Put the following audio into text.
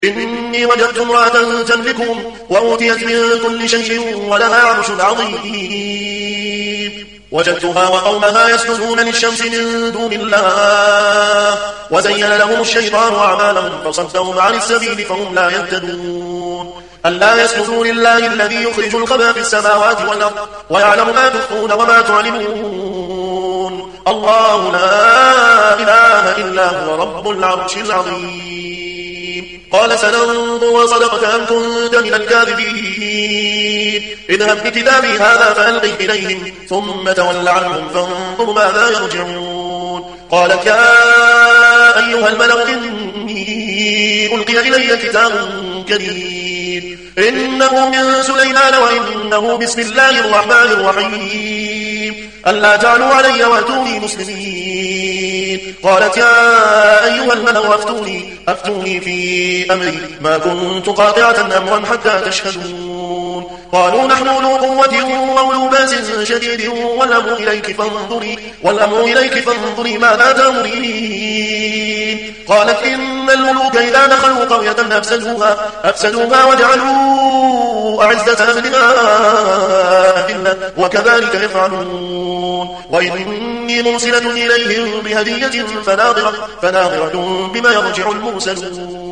إني وجدت امرأة تملكهم وأوتيت من كل شيء ولها عرش عظيم وجدتها وقومها يسجدون للشمس من دون الله وزين لهم الشيطان أعمالهم فصدهم عن السبيل فهم لا يهتدون ألا يسجدوا لله الذي يخرج الخبا في السماوات والأرض ويعلم ما تخفون وما تعلمون الله لا إله إلا هو رب العرش العظيم قال سننظر صدقت أم كنت من الكاذبين اذهب بكتابي هذا فألقه إليهم ثم تول عنهم فانظر ماذا يرجعون قالت يا أيها الملأ إني ألقي إلي كتاب كريم إنه من سليمان وإنه بسم الله الرحمن الرحيم ألا تعلوا علي وأتوني مسلمين قالت يا أيها الملأ أفتوني في أمري ما كنت قاطعة أمرا حتى تشهدون قالوا نحن أولو قوة وأولو بأس شديد والأمر إليك فانظري ماذا تأمرين قالت إن الملوك إذا دخلوا قرية أفسدوها وجعلوا أعزة أهلها أذلة وكذلك يفعلون وإني مرسلة إليهم بهدية فناظرة بما يرجع المرسلون